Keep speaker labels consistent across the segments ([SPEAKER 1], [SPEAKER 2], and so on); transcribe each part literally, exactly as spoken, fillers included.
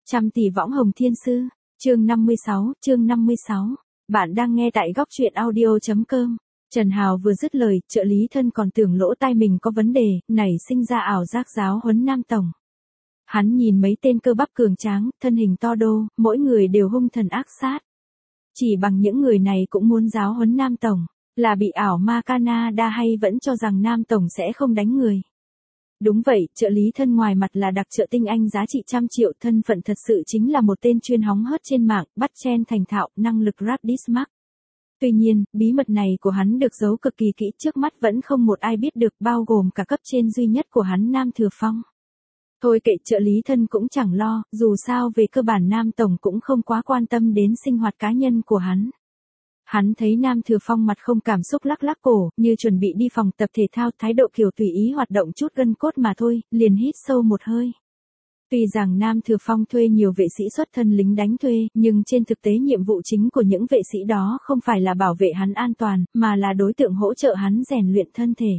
[SPEAKER 1] Trăm tỷ võng hồng thiên sư, chương năm mươi sáu, chương năm mươi sáu. Bạn đang nghe tại góc truyện audio.com. Trần Hào vừa dứt lời, trợ lý thân còn tưởng lỗ tai mình có vấn đề, nảy sinh ra ảo giác giáo huấn Nam Tổng. Hắn nhìn mấy tên cơ bắp cường tráng, thân hình to đô, mỗi người đều hung thần ác sát. Chỉ bằng những người này cũng muốn giáo huấn Nam Tổng, là bị ảo ma Canada hay vẫn cho rằng Nam Tổng sẽ không đánh người. Đúng vậy, trợ lý thân ngoài mặt là đặc trợ tinh anh giá trị trăm triệu, thân phận thật sự chính là một tên chuyên hóng hớt trên mạng, bắt chen thành thạo, năng lực rap diss mark. Tuy nhiên, bí mật này của hắn được giấu cực kỳ kỹ, trước mắt vẫn không một ai biết được, bao gồm cả cấp trên duy nhất của hắn Nam Thừa Phong. Thôi kệ, trợ lý thân cũng chẳng lo, dù sao về cơ bản Nam Tổng cũng không quá quan tâm đến sinh hoạt cá nhân của hắn. Hắn thấy Nam Thừa Phong mặt không cảm xúc lắc lắc cổ, như chuẩn bị đi phòng tập thể thao, thái độ kiểu tùy ý hoạt động chút gân cốt mà thôi, liền hít sâu một hơi. Tuy rằng Nam Thừa Phong thuê nhiều vệ sĩ xuất thân lính đánh thuê, nhưng trên thực tế nhiệm vụ chính của những vệ sĩ đó không phải là bảo vệ hắn an toàn, mà là đối tượng hỗ trợ hắn rèn luyện thân thể.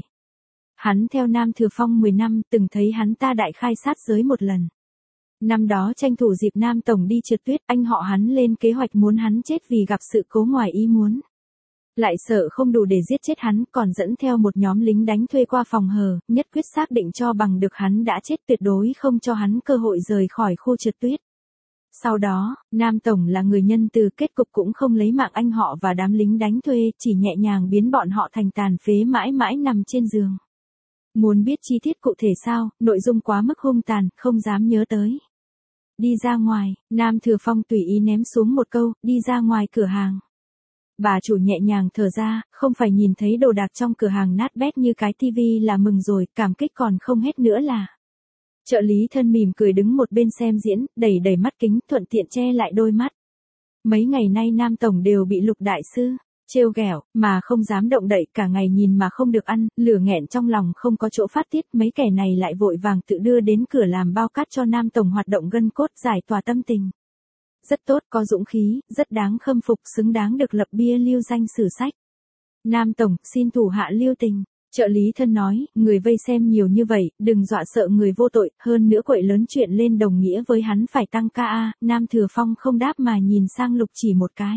[SPEAKER 1] Hắn theo Nam Thừa Phong mười năm, từng thấy hắn ta đại khai sát giới một lần. Năm đó tranh thủ dịp Nam Tổng đi trượt tuyết, anh họ hắn lên kế hoạch muốn hắn chết vì gặp sự cố ngoài ý muốn. Lại sợ không đủ để giết chết hắn, còn dẫn theo một nhóm lính đánh thuê qua phòng hờ, nhất quyết xác định cho bằng được hắn đã chết, tuyệt đối không cho hắn cơ hội rời khỏi khu trượt tuyết. Sau đó, Nam Tổng là người nhân từ, kết cục cũng không lấy mạng anh họ và đám lính đánh thuê, chỉ nhẹ nhàng biến bọn họ thành tàn phế mãi mãi nằm trên giường. Muốn biết chi tiết cụ thể sao, nội dung quá mức hung tàn, không dám nhớ tới. Đi ra ngoài, Nam Thừa Phong tùy ý ném xuống một câu, đi ra ngoài cửa hàng. Bà chủ nhẹ nhàng thở ra, không phải nhìn thấy đồ đạc trong cửa hàng nát bét như cái tivi là mừng rồi, cảm kích còn không hết nữa là. Trợ lý thân mỉm cười đứng một bên xem diễn, đẩy đẩy mắt kính, thuận tiện che lại đôi mắt. Mấy ngày nay Nam Tổng đều bị Lục đại sư trêu ghẹo, mà không dám động đậy, cả ngày nhìn mà không được ăn, lửa nghẹn trong lòng không có chỗ phát tiết, mấy kẻ này lại vội vàng tự đưa đến cửa làm bao cát cho Nam Tổng hoạt động gân cốt, giải tỏa tâm tình. Rất tốt, có dũng khí, rất đáng khâm phục, xứng đáng được lập bia lưu danh sử sách. Nam Tổng, xin thủ hạ lưu tình. Trợ lý thân nói, người vây xem nhiều như vậy, đừng dọa sợ người vô tội, hơn nữa quậy lớn chuyện lên đồng nghĩa với hắn phải tăng ca a. Nam Thừa Phong không đáp mà nhìn sang Lục chỉ một cái.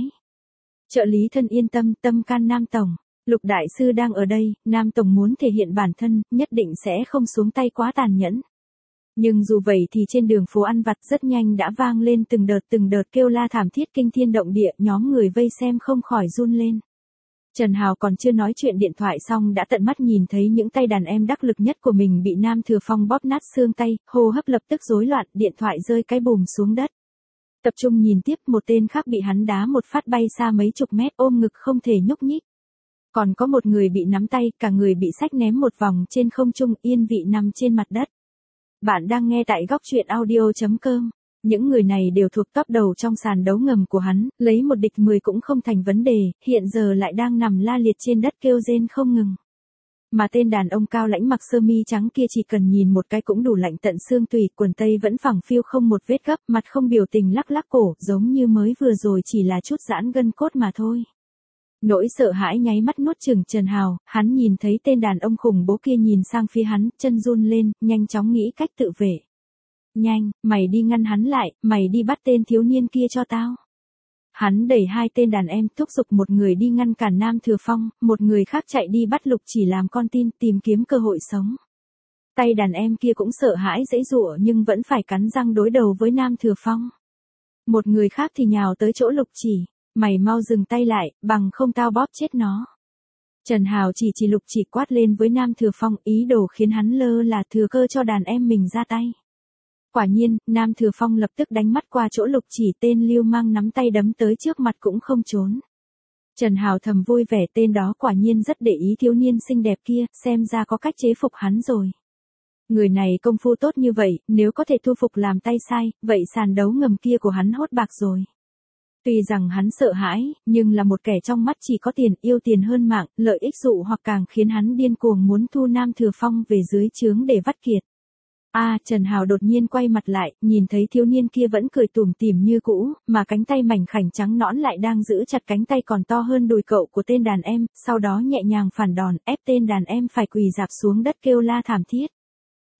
[SPEAKER 1] Trợ lý thân yên tâm, tâm can Nam Tổng. Lục đại sư đang ở đây, Nam Tổng muốn thể hiện bản thân, nhất định sẽ không xuống tay quá tàn nhẫn. Nhưng dù vậy thì trên đường phố ăn vặt rất nhanh đã vang lên từng đợt từng đợt kêu la thảm thiết kinh thiên động địa, nhóm người vây xem không khỏi run lên. Trần Hào còn chưa nói chuyện điện thoại xong đã tận mắt nhìn thấy những tay đàn em đắc lực nhất của mình bị Nam Thừa Phong bóp nát xương tay, hô hấp lập tức rối loạn, điện thoại rơi cái bùm xuống đất. Tập trung nhìn tiếp, một tên khác bị hắn đá một phát bay xa mấy chục mét, ôm ngực không thể nhúc nhích. Còn có một người bị nắm tay, cả người bị xách ném một vòng trên không trung, yên vị nằm trên mặt đất. Bạn đang nghe tại góc truyện audio.com. Những người này đều thuộc top đầu trong sàn đấu ngầm của hắn, lấy một địch mười cũng không thành vấn đề, hiện giờ lại đang nằm la liệt trên đất kêu rên không ngừng. Mà tên đàn ông cao lãnh mặc sơ mi trắng kia chỉ cần nhìn một cái cũng đủ lạnh tận xương tủy, quần tây vẫn phẳng phiu không một vết gấp, mặt không biểu tình lắc lắc cổ, giống như mới vừa rồi chỉ là chút giãn gân cốt mà thôi. Nỗi sợ hãi nháy mắt nuốt chửng Trần Hào, hắn nhìn thấy tên đàn ông khủng bố kia nhìn sang phía hắn, chân run lên, nhanh chóng nghĩ cách tự vệ. Nhanh, mày đi ngăn hắn lại, mày đi bắt tên thiếu niên kia cho tao. Hắn đẩy hai tên đàn em, thúc giục một người đi ngăn cản Nam Thừa Phong, một người khác chạy đi bắt Lục chỉ làm con tin, tìm kiếm cơ hội sống. Tay đàn em kia cũng sợ hãi giãy giụa nhưng vẫn phải cắn răng đối đầu với Nam Thừa Phong. Một người khác thì nhào tới chỗ Lục chỉ, mày mau dừng tay lại, bằng không tao bóp chết nó. Trần Hào chỉ chỉ Lục chỉ quát lên với Nam Thừa Phong, ý đồ khiến hắn lơ là thừa cơ cho đàn em mình ra tay. Quả nhiên, Nam Thừa Phong lập tức đánh mắt qua chỗ Lục chỉ, tên lưu mang nắm tay đấm tới trước mặt cũng không trốn. Trần Hào thầm vui vẻ, tên đó quả nhiên rất để ý thiếu niên xinh đẹp kia, xem ra có cách chế phục hắn rồi. Người này công phu tốt như vậy, nếu có thể thu phục làm tay sai, vậy sàn đấu ngầm kia của hắn hốt bạc rồi. Tuy rằng hắn sợ hãi, nhưng là một kẻ trong mắt chỉ có tiền, yêu tiền hơn mạng, lợi ích dụ hoặc càng khiến hắn điên cuồng muốn thu Nam Thừa Phong về dưới trướng để vắt kiệt. A, à, Trần Hào đột nhiên quay mặt lại, nhìn thấy thiếu niên kia vẫn cười tủm tỉm như cũ, mà cánh tay mảnh khảnh trắng nõn lại đang giữ chặt cánh tay còn to hơn đùi cậu của tên đàn em, sau đó nhẹ nhàng phản đòn, ép tên đàn em phải quỳ rạp xuống đất kêu la thảm thiết.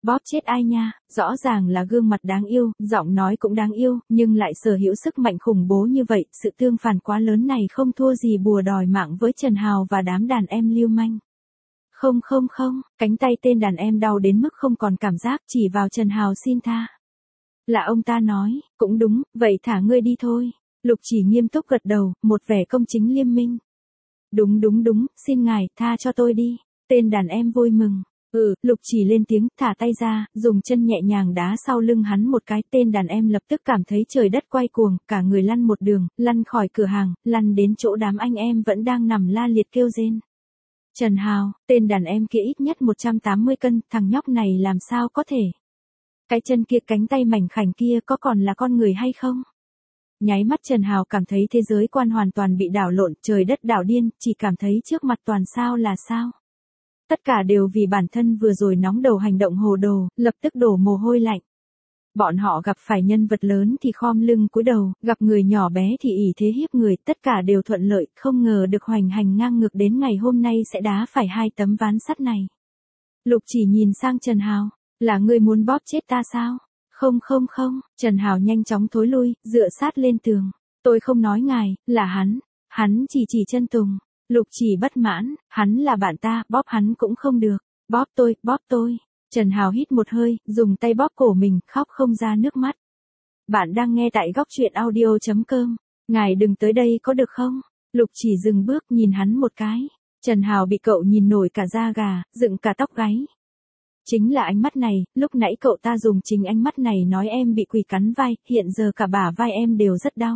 [SPEAKER 1] Bóp chết ai nha, rõ ràng là gương mặt đáng yêu, giọng nói cũng đáng yêu, nhưng lại sở hữu sức mạnh khủng bố như vậy, sự tương phản quá lớn này không thua gì bùa đòi mạng với Trần Hào và đám đàn em lưu manh. Không không không, cánh tay tên đàn em đau đến mức không còn cảm giác, chỉ vào Trần Hào xin tha. Là ông ta nói, cũng đúng, vậy thả ngươi đi thôi. Lục Chỉ nghiêm túc gật đầu, một vẻ công chính liêm minh. Đúng đúng đúng, xin ngài, tha cho tôi đi. Tên đàn em vui mừng. Ừ, Lục Chỉ lên tiếng, thả tay ra, dùng chân nhẹ nhàng đá sau lưng hắn một cái. Tên đàn em lập tức cảm thấy trời đất quay cuồng, cả người lăn một đường, lăn khỏi cửa hàng, lăn đến chỗ đám anh em vẫn đang nằm la liệt kêu rên. Trần Hào, tên đàn em kia ít nhất một trăm tám mươi cân, thằng nhóc này làm sao có thể. Cái chân kia, cánh tay mảnh khảnh kia có còn là con người hay không? Nháy mắt Trần Hào cảm thấy thế giới quan hoàn toàn bị đảo lộn, trời đất đảo điên, chỉ cảm thấy trước mặt toàn sao là sao. Tất cả đều vì bản thân vừa rồi nóng đầu hành động hồ đồ, lập tức đổ mồ hôi lạnh. Bọn họ gặp phải nhân vật lớn thì khom lưng cúi đầu, gặp người nhỏ bé thì ỷ thế hiếp người, tất cả đều thuận lợi, không ngờ được hoành hành ngang ngược đến ngày hôm nay sẽ đá phải hai tấm ván sắt này. Lục Chỉ nhìn sang Trần Hào, là ngươi muốn bóp chết ta sao? Không không không, Trần Hào nhanh chóng thối lui, dựa sát lên tường. Tôi không nói ngài, là hắn, hắn chỉ chỉ chân Tùng. Lục Chỉ bất mãn, hắn là bạn ta, bóp hắn cũng không được, bóp tôi, bóp tôi. Trần Hào hít một hơi, dùng tay bóp cổ mình, khóc không ra nước mắt. Bạn đang nghe tại góc truyện audio chấm com, ngài đừng tới đây có được không? Lục Chỉ dừng bước nhìn hắn một cái. Trần Hào bị cậu nhìn nổi cả da gà, dựng cả tóc gáy. Chính là ánh mắt này, lúc nãy cậu ta dùng chính ánh mắt này nói em bị quỷ cắn vai, hiện giờ cả bả vai em đều rất đau.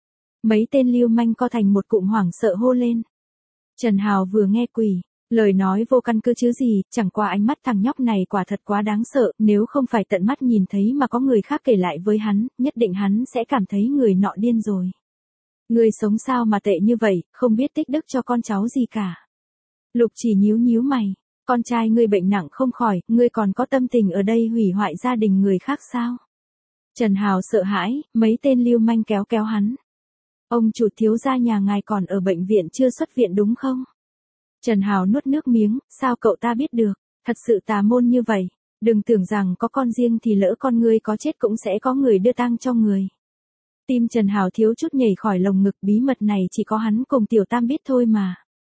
[SPEAKER 1] Mấy tên lưu manh co thành một cụm hoảng sợ hô lên. Trần Hào vừa nghe quỷ, lời nói vô căn cứ chứ gì, chẳng qua ánh mắt thằng nhóc này quả thật quá đáng sợ, nếu không phải tận mắt nhìn thấy mà có người khác kể lại với hắn, nhất định hắn sẽ cảm thấy người nọ điên rồi. Người sống sao mà tệ như vậy, không biết tích đức cho con cháu gì cả. Lục Chỉ nhíu nhíu mày, con trai ngươi bệnh nặng không khỏi, ngươi còn có tâm tình ở đây hủy hoại gia đình người khác sao? Trần Hào sợ hãi, mấy tên lưu manh kéo kéo hắn. Ông chủ, thiếu gia nhà ngài còn ở bệnh viện chưa xuất viện đúng không? Trần Hào nuốt nước miếng, sao cậu ta biết được, thật sự tà môn như vậy, đừng tưởng rằng có con riêng thì lỡ con ngươi có chết cũng sẽ có người đưa tang cho người. Tim Trần Hào thiếu chút nhảy khỏi lồng ngực, bí mật này chỉ có hắn cùng Tiểu Tam biết thôi mà.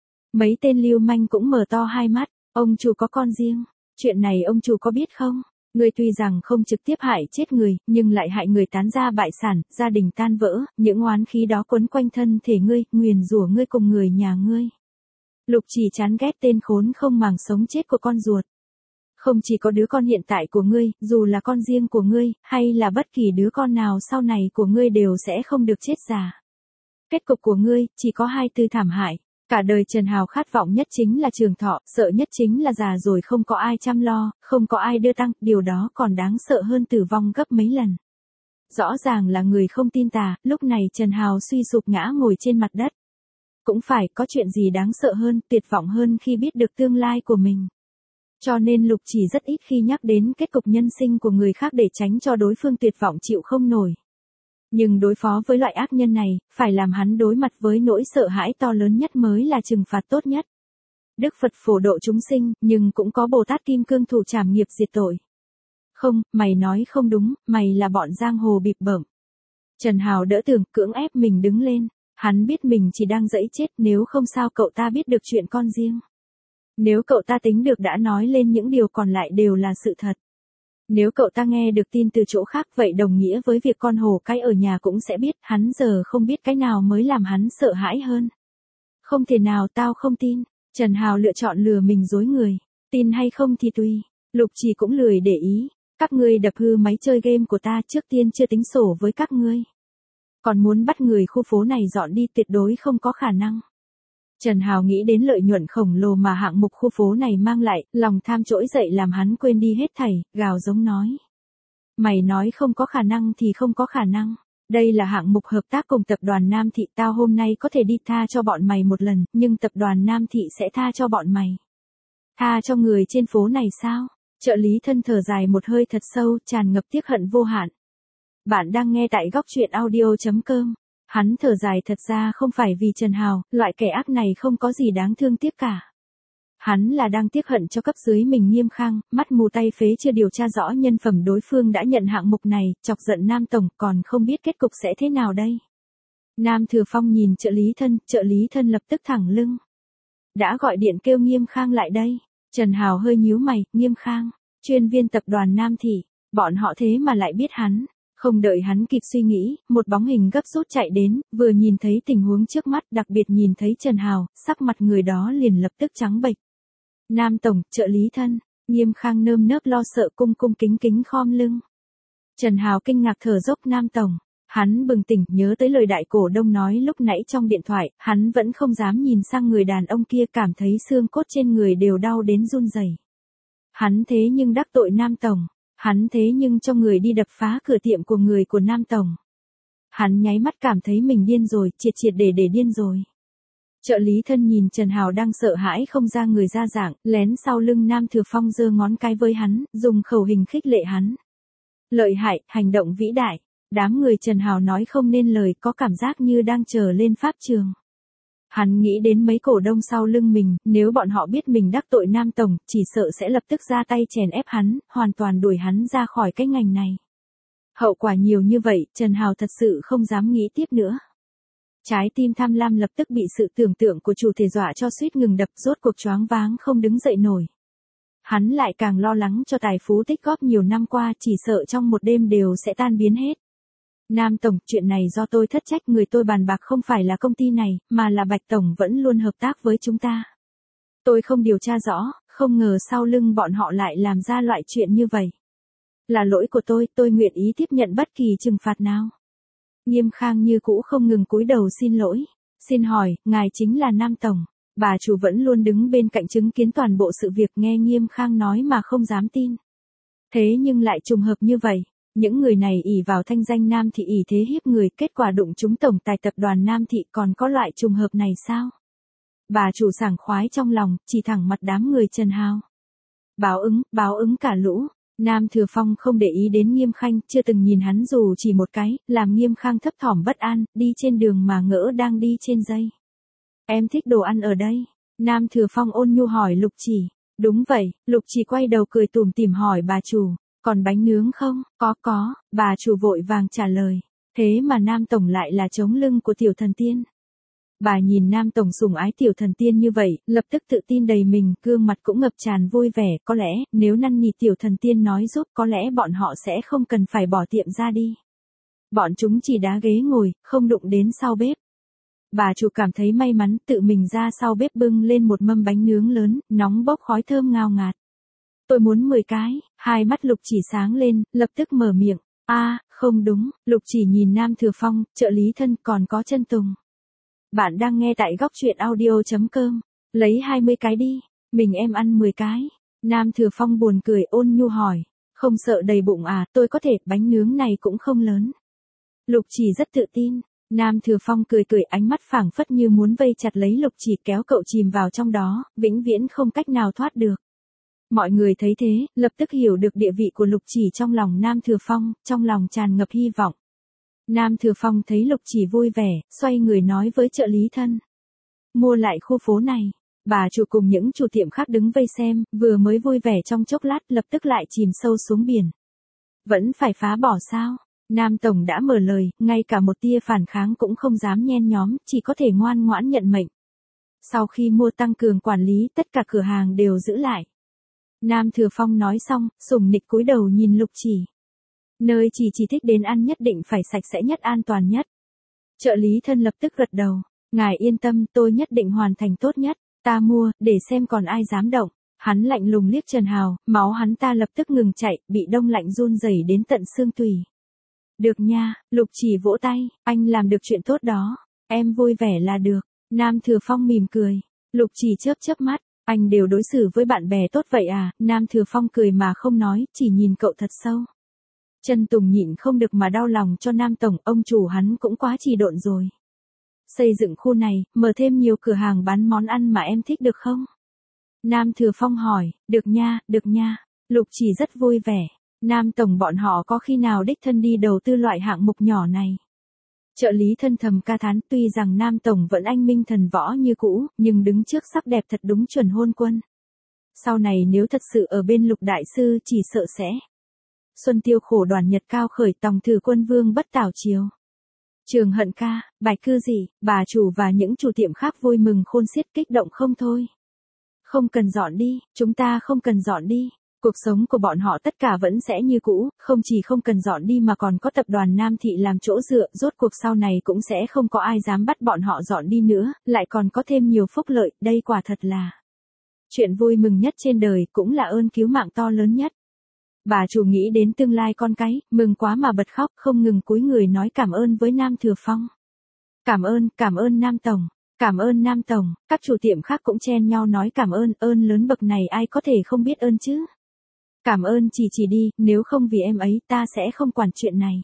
[SPEAKER 1] Mấy tên lưu manh cũng mở to hai mắt, ông chủ có con riêng, chuyện này ông chủ có biết không? Ngươi tuy rằng không trực tiếp hại chết người, nhưng lại hại người tán gia bại sản, gia đình tan vỡ, những oán khí đó quấn quanh thân thể ngươi, nguyền rủa ngươi cùng người nhà ngươi. Lục Chỉ chán ghét tên khốn không màng sống chết của con ruột. Không chỉ có đứa con hiện tại của ngươi, dù là con riêng của ngươi, hay là bất kỳ đứa con nào sau này của ngươi đều sẽ không được chết già. Kết cục của ngươi, chỉ có hai từ thảm hại. Cả đời Trần Hào khát vọng nhất chính là trường thọ, sợ nhất chính là già rồi không có ai chăm lo, không có ai đưa tang, điều đó còn đáng sợ hơn tử vong gấp mấy lần. Rõ ràng là người không tin tà, lúc này Trần Hào suy sụp ngã ngồi trên mặt đất. Cũng phải có chuyện gì đáng sợ hơn, tuyệt vọng hơn khi biết được tương lai của mình. Cho nên Lục Chỉ rất ít khi nhắc đến kết cục nhân sinh của người khác để tránh cho đối phương tuyệt vọng chịu không nổi. Nhưng đối phó với loại ác nhân này, phải làm hắn đối mặt với nỗi sợ hãi to lớn nhất mới là trừng phạt tốt nhất. Đức Phật phổ độ chúng sinh, nhưng cũng có Bồ Tát Kim Cương thủ trảm nghiệp diệt tội. Không, mày nói không đúng, mày là bọn giang hồ bịp bợm. Trần Hào đỡ tường, cưỡng ép mình đứng lên. Hắn biết mình chỉ đang dẫy chết, nếu không sao cậu ta biết được chuyện con riêng. Nếu cậu ta tính được đã nói lên những điều còn lại đều là sự thật. Nếu cậu ta nghe được tin từ chỗ khác vậy đồng nghĩa với việc con hổ cái ở nhà cũng sẽ biết, hắn giờ không biết cái nào mới làm hắn sợ hãi hơn. Không thể nào, tao không tin. Trần Hào lựa chọn lừa mình dối người. Tin hay không thì tùy. Lục Chỉ cũng lười để ý. Các ngươi đập hư máy chơi game của ta, trước tiên chưa tính sổ với các ngươi. Còn muốn bắt người khu phố này dọn đi tuyệt đối không có khả năng. Trần Hào nghĩ đến lợi nhuận khổng lồ mà hạng mục khu phố này mang lại, lòng tham trỗi dậy làm hắn quên đi hết thảy, gào giống nói. Mày nói không có khả năng thì không có khả năng. Đây là hạng mục hợp tác cùng tập đoàn Nam Thị, tao hôm nay có thể đi tha cho bọn mày một lần, nhưng tập đoàn Nam Thị sẽ tha cho bọn mày. Tha cho người trên phố này sao? Trợ lý thân thở dài một hơi thật sâu, tràn ngập tiếc hận vô hạn. Bạn đang nghe tại góc truyện audio chấm com. Hắn thở dài thật ra không phải vì Trần Hào, loại kẻ ác này không có gì đáng thương tiếc cả. Hắn là đang tiếc hận cho cấp dưới mình Nghiêm Khang, mắt mù tay phế chưa điều tra rõ nhân phẩm đối phương đã nhận hạng mục này, chọc giận Nam Tổng còn không biết kết cục sẽ thế nào đây. Nam Thừa Phong nhìn trợ lý thân, trợ lý thân lập tức thẳng lưng. Đã gọi điện kêu Nghiêm Khang lại đây. Trần Hào hơi nhíu mày, Nghiêm Khang, chuyên viên tập đoàn Nam Thị, bọn họ thế mà lại biết hắn. Không đợi hắn kịp suy nghĩ, một bóng hình gấp rút chạy đến, vừa nhìn thấy tình huống trước mắt, đặc biệt nhìn thấy Trần Hào, sắc mặt người đó liền lập tức trắng bệch. Nam Tổng, trợ lý thân, Nghiêm Khang nơm nớp lo sợ cung cung kính kính khom lưng. Trần Hào kinh ngạc thở dốc. Nam Tổng, hắn bừng tỉnh nhớ tới lời đại cổ đông nói lúc nãy trong điện thoại, hắn vẫn không dám nhìn sang người đàn ông kia, cảm thấy xương cốt trên người đều đau đến run rẩy. Hắn thế nhưng đắc tội Nam Tổng, hắn thế nhưng cho người đi đập phá cửa tiệm của người của Nam Tổng. Hắn nháy mắt cảm thấy mình điên rồi, triệt triệt để để điên rồi. Trợ lý thân nhìn Trần Hào đang sợ hãi không ra người ra dạng, lén sau lưng Nam Thừa Phong giơ ngón cái với hắn, dùng khẩu hình khích lệ hắn. Lợi hại, hành động vĩ đại. Đám người Trần Hào nói không nên lời, có cảm giác như đang chờ lên pháp trường. Hắn nghĩ đến mấy cổ đông sau lưng mình, nếu bọn họ biết mình đắc tội Nam Tổng, chỉ sợ sẽ lập tức ra tay chèn ép hắn, hoàn toàn đuổi hắn ra khỏi cái ngành này. Hậu quả nhiều như vậy, Trần Hào thật sự không dám nghĩ tiếp nữa. Trái tim tham lam lập tức bị sự tưởng tượng của chủ thể dọa cho suýt ngừng đập, rốt cuộc choáng váng không đứng dậy nổi. Hắn lại càng lo lắng cho tài phú tích góp nhiều năm qua, chỉ sợ trong một đêm đều sẽ tan biến hết. Nam Tổng, chuyện này do tôi thất trách, người tôi bàn bạc không phải là công ty này, mà là Bạch Tổng vẫn luôn hợp tác với chúng ta. Tôi không điều tra rõ, không ngờ sau lưng bọn họ lại làm ra loại chuyện như vậy. Là lỗi của tôi, tôi nguyện ý tiếp nhận bất kỳ trừng phạt nào. Nghiêm Khang như cũ không ngừng cúi đầu xin lỗi. Xin hỏi, ngài chính là Nam Tổng. Bà chủ vẫn luôn đứng bên cạnh chứng kiến toàn bộ sự việc, nghe Nghiêm Khang nói mà không dám tin. Thế nhưng lại trùng hợp như vậy. Những người này ỷ vào thanh danh Nam Thị ỷ thế hiếp người, kết quả đụng trúng tổng tài tập đoàn Nam Thị, còn có loại trùng hợp này sao? Bà chủ sảng khoái trong lòng, chỉ thẳng mặt đám người Trần Hào. Báo ứng, báo ứng cả lũ. Nam Thừa Phong không để ý đến Nghiêm Khang, chưa từng nhìn hắn dù chỉ một cái, làm Nghiêm Khang thấp thỏm bất an, đi trên đường mà ngỡ đang đi trên dây. Em thích đồ ăn ở đây. Nam Thừa Phong ôn nhu hỏi Lục Chỉ. Đúng vậy, Lục Chỉ quay đầu cười tủm tỉm hỏi bà chủ. Còn bánh nướng không? Có có, bà chủ vội vàng trả lời. Thế mà Nam Tổng lại là chống lưng của tiểu thần tiên. Bà nhìn Nam Tổng sủng ái tiểu thần tiên như vậy, lập tức tự tin đầy mình, gương mặt cũng ngập tràn vui vẻ, có lẽ, nếu năn nỉ tiểu thần tiên nói giúp, có lẽ bọn họ sẽ không cần phải bỏ tiệm ra đi. Bọn chúng chỉ đá ghế ngồi, không đụng đến sau bếp. Bà chủ cảm thấy may mắn, tự mình ra sau bếp bưng lên một mâm bánh nướng lớn, nóng bốc khói thơm ngào ngạt. Tôi muốn mười cái, hai mắt Lục Chỉ sáng lên, lập tức mở miệng. A, à, không đúng, Lục Chỉ nhìn Nam Thừa Phong, trợ lý thân, còn có Chân Tùng. Bạn đang nghe tại góc truyện audio chấm com, lấy hai mươi cái đi, mình em ăn mười cái. Nam Thừa Phong buồn cười ôn nhu hỏi, không sợ đầy bụng à, tôi có thể, bánh nướng này cũng không lớn. Lục Chỉ rất tự tin. Nam Thừa Phong cười cười, ánh mắt phảng phất như muốn vây chặt lấy Lục Chỉ, kéo cậu chìm vào trong đó, vĩnh viễn không cách nào thoát được. Mọi người thấy thế, lập tức hiểu được địa vị của Lục Chỉ trong lòng Nam Thừa Phong, trong lòng tràn ngập hy vọng. Nam Thừa Phong thấy Lục Chỉ vui vẻ, xoay người nói với trợ lý thân. Mua lại khu phố này. Bà chủ cùng những chủ tiệm khác đứng vây xem, vừa mới vui vẻ trong chốc lát, lập tức lại chìm sâu xuống biển. Vẫn phải phá bỏ sao? Nam Tổng đã mở lời, ngay cả một tia phản kháng cũng không dám nhen nhóm, chỉ có thể ngoan ngoãn nhận mệnh. Sau khi mua tăng cường quản lý, tất cả cửa hàng đều giữ lại. Nam Thừa Phong nói xong, sủng nịch cúi đầu nhìn Lục Chỉ. Nơi chỉ chỉ thích đến ăn nhất định phải sạch sẽ nhất, an toàn nhất. Trợ lý thân lập tức gật đầu. Ngài yên tâm, tôi nhất định hoàn thành tốt nhất. Ta mua, để xem còn ai dám động. Hắn lạnh lùng liếc Trần Hào, máu hắn ta lập tức ngừng chạy, bị đông lạnh run rẩy đến tận xương tủy. Được nha, Lục Chỉ vỗ tay, anh làm được chuyện tốt đó. Em vui vẻ là được. Nam Thừa Phong mỉm cười. Lục Chỉ chớp chớp mắt. Anh đều đối xử với bạn bè tốt vậy à? Nam Thừa Phong cười mà không nói, chỉ nhìn cậu thật sâu. Chân Tùng nhịn không được mà đau lòng cho Nam Tổng, ông chủ hắn cũng quá trì độn rồi. Xây dựng khu này, mở thêm nhiều cửa hàng bán món ăn mà em thích được không? Nam Thừa Phong hỏi, được nha, được nha. Lục Chỉ rất vui vẻ. Nam Tổng bọn họ có khi nào đích thân đi đầu tư loại hạng mục nhỏ này? Trợ lý thân thầm ca thán, tuy rằng Nam Tổng vẫn anh minh thần võ như cũ, nhưng đứng trước sắc đẹp thật đúng chuẩn hôn quân. sau này nếu thật sự ở bên Lục đại sư chỉ sợ sẽ. Xuân tiêu khổ đoàn nhật cao khởi, tòng thử quân vương bất tảo chiều. Trường Hận ca, bài cư gì, bà chủ và những chủ tiệm khác vui mừng khôn xiết, kích động không thôi. Không cần dọn đi, chúng ta không cần dọn đi. Cuộc sống của bọn họ tất cả vẫn sẽ như cũ, không chỉ không cần dọn đi mà còn có tập đoàn Nam Thị làm chỗ dựa, rốt cuộc sau này cũng sẽ không có ai dám bắt bọn họ dọn đi nữa, lại còn có thêm nhiều phúc lợi, đây quả thật là chuyện vui mừng nhất trên đời, cũng là ơn cứu mạng to lớn nhất. Bà chủ nghĩ đến tương lai con cái, mừng quá mà bật khóc, không ngừng cúi người nói cảm ơn với Nam Thừa Phong. Cảm ơn, cảm ơn Nam Tổng, cảm ơn Nam Tổng, các chủ tiệm khác cũng chen nhau nói cảm ơn, ơn lớn bậc này ai có thể không biết ơn chứ. Cảm ơn chỉ chỉ đi, nếu không vì em ấy ta sẽ không quản chuyện này.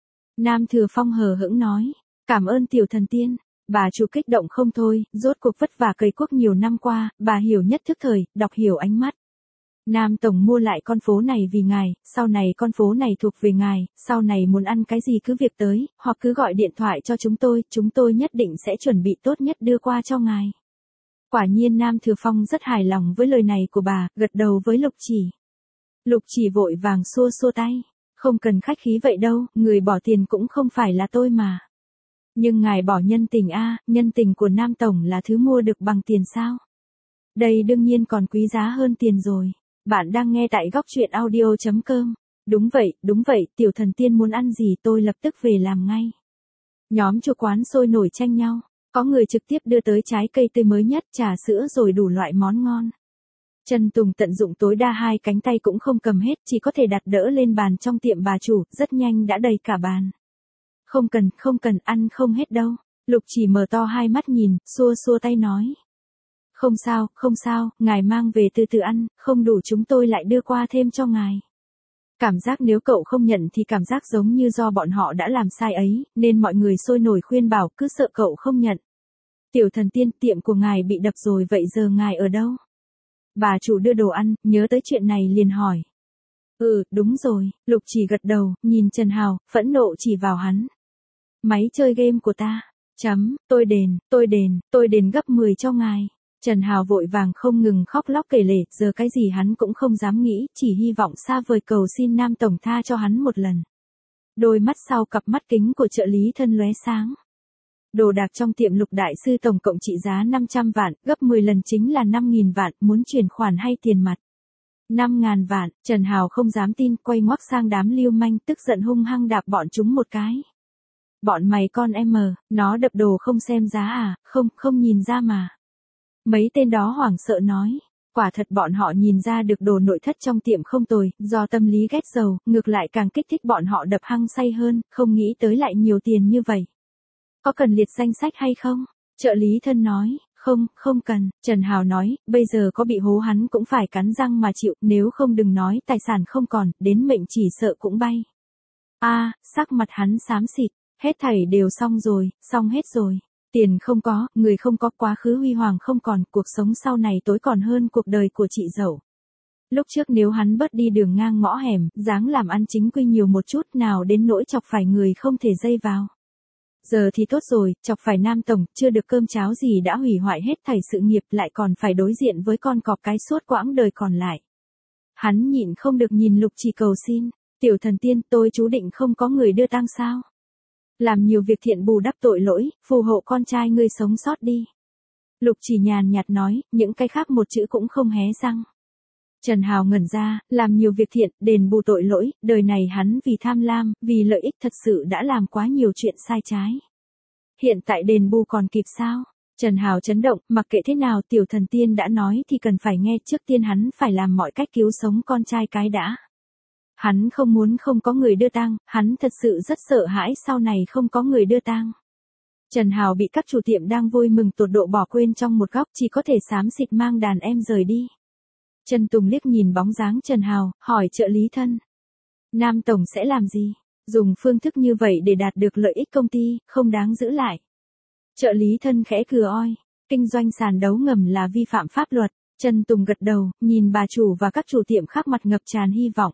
[SPEAKER 1] Nam Thừa Phong hờ hững nói, cảm ơn tiểu thần tiên. Bà chủ kích động không thôi, rốt cuộc vất vả cày cuốc nhiều năm qua, bà hiểu nhất thức thời, đọc hiểu ánh mắt. Nam Tổng mua lại con phố này vì ngài, sau này con phố này thuộc về ngài, sau này muốn ăn cái gì cứ việc tới, hoặc cứ gọi điện thoại cho chúng tôi, chúng tôi nhất định sẽ chuẩn bị tốt nhất đưa qua cho ngài. Quả nhiên Nam Thừa Phong rất hài lòng với lời này của bà, gật đầu với Lục Chỉ. Lục Chỉ vội vàng xua xua tay, không cần khách khí vậy đâu, người bỏ tiền cũng không phải là tôi mà. Nhưng ngài bỏ nhân tình a, nhân tình của Nam Tổng là thứ mua được bằng tiền sao? Đây đương nhiên còn quý giá hơn tiền rồi. Bạn đang nghe tại góc truyện audio chấm com. Đúng vậy, đúng vậy, tiểu thần tiên muốn ăn gì tôi lập tức về làm ngay. Nhóm chủ quán sôi nổi tranh nhau, có người trực tiếp đưa tới trái cây tươi mới nhất, trà sữa rồi đủ loại món ngon. Trần Tùng tận dụng tối đa hai cánh tay cũng không cầm hết, chỉ có thể đặt đỡ lên bàn trong tiệm bà chủ, rất nhanh đã đầy cả bàn. Không cần, không cần, ăn không hết đâu. Lục Chỉ mở to hai mắt nhìn, xua xua tay nói. Không sao, không sao, ngài mang về từ từ ăn, không đủ chúng tôi lại đưa qua thêm cho ngài. Cảm giác nếu cậu không nhận thì cảm giác giống như do bọn họ đã làm sai ấy, nên mọi người sôi nổi khuyên bảo cứ sợ cậu không nhận. Tiểu thần tiên, tiệm của ngài bị đập rồi vậy giờ ngài ở đâu? Bà chủ đưa đồ ăn, nhớ tới chuyện này liền hỏi. Ừ, đúng rồi, Lục Chỉ gật đầu, nhìn Trần Hào, phẫn nộ chỉ vào hắn. Máy chơi game của ta, chấm, tôi đền, tôi đền, tôi đền gấp mười cho ngài. Trần Hào vội vàng không ngừng khóc lóc kể lể, giờ cái gì hắn cũng không dám nghĩ, chỉ hy vọng xa vời cầu xin Nam Tổng tha cho hắn một lần. Đôi mắt sau cặp mắt kính của trợ lý thân lóe sáng. Đồ đạc trong tiệm Lục đại sư tổng cộng trị giá năm trăm vạn, gấp mười lần chính là năm nghìn vạn, muốn chuyển khoản hay tiền mặt? năm ngàn vạn, Trần Hào không dám tin, quay ngoắc sang đám lưu manh, tức giận hung hăng đạp bọn chúng một cái. Bọn mày con em mờ, nó đập đồ không xem giá à, không, không nhìn ra mà. Mấy tên đó hoảng sợ nói, quả thật bọn họ nhìn ra được đồ nội thất trong tiệm không tồi, do tâm lý ghét dầu, ngược lại càng kích thích bọn họ đập hăng say hơn, không nghĩ tới lại nhiều tiền như vậy. Có cần liệt danh sách hay không? Trợ lý thân nói, không, không cần. Trần Hào nói, bây giờ có bị hố hắn cũng phải cắn răng mà chịu, nếu không đừng nói tài sản không còn, đến mệnh chỉ sợ cũng bay. A, sắc mặt hắn xám xịt, hết thảy đều xong rồi, xong hết rồi. Tiền không có, người không có, quá khứ huy hoàng không còn, cuộc sống sau này tối còn hơn cuộc đời của chị dậu. Lúc trước nếu hắn bớt đi đường ngang ngõ hẻm, dáng làm ăn chính quy nhiều một chút nào đến nỗi chọc phải người không thể dây vào. Giờ thì tốt rồi, chọc phải Nam Tổng, chưa được cơm cháo gì đã hủy hoại hết thảy sự nghiệp, lại còn phải đối diện với con cọp cái suốt quãng đời còn lại. Hắn nhịn không được nhìn Lục Chỉ cầu xin, tiểu thần tiên, tôi chú định không có người đưa tang sao? Làm nhiều việc thiện bù đắp tội lỗi, phù hộ con trai ngươi sống sót đi. Lục Chỉ nhàn nhạt nói, những cái khác một chữ cũng không hé răng. Trần Hào ngẩn ra, làm nhiều việc thiện, đền bù tội lỗi, đời này hắn vì tham lam, vì lợi ích thật sự đã làm quá nhiều chuyện sai trái. Hiện tại đền bù còn kịp sao? Trần Hào chấn động, mặc kệ thế nào tiểu thần tiên đã nói thì cần phải nghe, trước tiên hắn phải làm mọi cách cứu sống con trai cái đã. Hắn không muốn không có người đưa tang, hắn thật sự rất sợ hãi sau này không có người đưa tang. Trần Hào bị các chủ tiệm đang vui mừng tột độ bỏ quên trong một góc, chỉ có thể xám xịt mang đàn em rời đi. Trần Tùng liếc nhìn bóng dáng Trần Hào, hỏi trợ lý thân. Nam Tổng sẽ làm gì? Dùng phương thức như vậy để đạt được lợi ích công ty, không đáng giữ lại. Trợ lý thân khẽ cửa oi, kinh doanh sàn đấu ngầm là vi phạm pháp luật. Trần Tùng gật đầu, nhìn bà chủ và các chủ tiệm khác mặt ngập tràn hy vọng.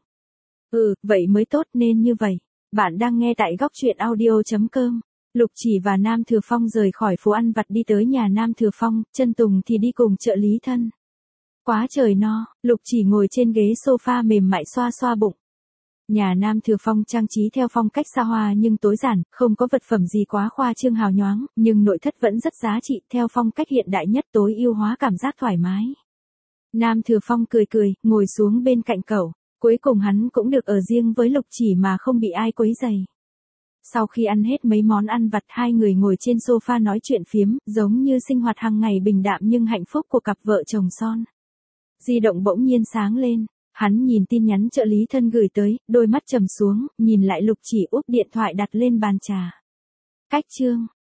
[SPEAKER 1] Ừ, vậy mới tốt nên như vậy. Bạn đang nghe tại góc truyện audio chấm com. Lục Chỉ và Nam Thừa Phong rời khỏi phố ăn vặt đi tới nhà Nam Thừa Phong, Trần Tùng thì đi cùng trợ lý thân. Quá trời no, Lục Chỉ ngồi trên ghế sofa mềm mại xoa xoa bụng. Nhà Nam Thừa Phong trang trí theo phong cách xa hoa nhưng tối giản, không có vật phẩm gì quá khoa trương hào nhoáng, nhưng nội thất vẫn rất giá trị, theo phong cách hiện đại nhất tối ưu hóa cảm giác thoải mái. Nam Thừa Phong cười cười, ngồi xuống bên cạnh cậu, cuối cùng hắn cũng được ở riêng với Lục Chỉ mà không bị ai quấy rầy. Sau khi ăn hết mấy món ăn vặt, hai người ngồi trên sofa nói chuyện phiếm, giống như sinh hoạt hàng ngày bình đạm nhưng hạnh phúc của cặp vợ chồng son. Di động bỗng nhiên sáng lên, hắn nhìn tin nhắn trợ lý thân gửi tới, đôi mắt trầm xuống, nhìn lại Lục Chỉ úp điện thoại đặt lên bàn trà. Cách chương